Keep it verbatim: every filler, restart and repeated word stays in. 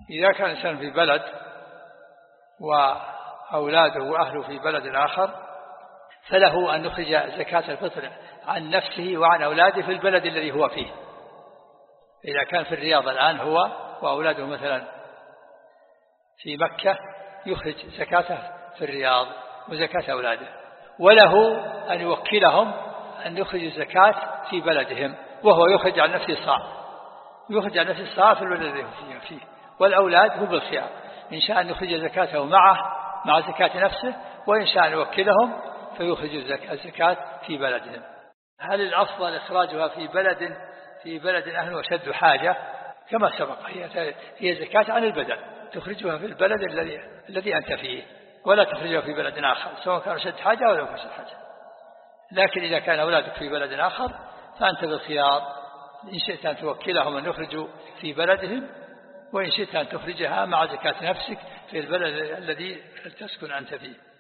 إذا كان الإنسان في بلد وأولاده وأهله في بلد آخر فله أن يخرج زكاة الفطر عن نفسه وعن أولاده في البلد الذي هو فيه. إذا كان في الرياض الآن هو وأولاده مثلا في مكة يخرج زكاته في الرياض وزكاة أولاده، وله أن يوكلهم أن يخرج الزكاة في بلدهم وهو يخرج عن نفسه الصاع، يخرج عن نفسه الصاع في البلد الذي هو فيه. والأولاد هم بالخيار، إن شاء أن يخرج زكاته معه مع زكاة نفسه، وإن شاء أن يوكلهم فيخرج الزكاة في بلدهم. هل الأفضل إخراجها في بلد في بلد أهله أشد حاجة؟ كما سبق، هي هي زكاة عن البدن، تخرجها في البلد الذي الذي أنت فيه، ولا تخرجها في بلد آخر سواء كان أشد حاجة ولا أشد حاجة. لكن إذا كان أولادك في بلد آخر فأنت بالخيار، إن شئت أن توكلهم أن يخرجوا في بلدهم، وإن شئت أن تخرجها مع زكاة نفسك في البلد الذي تسكن أنت فيه.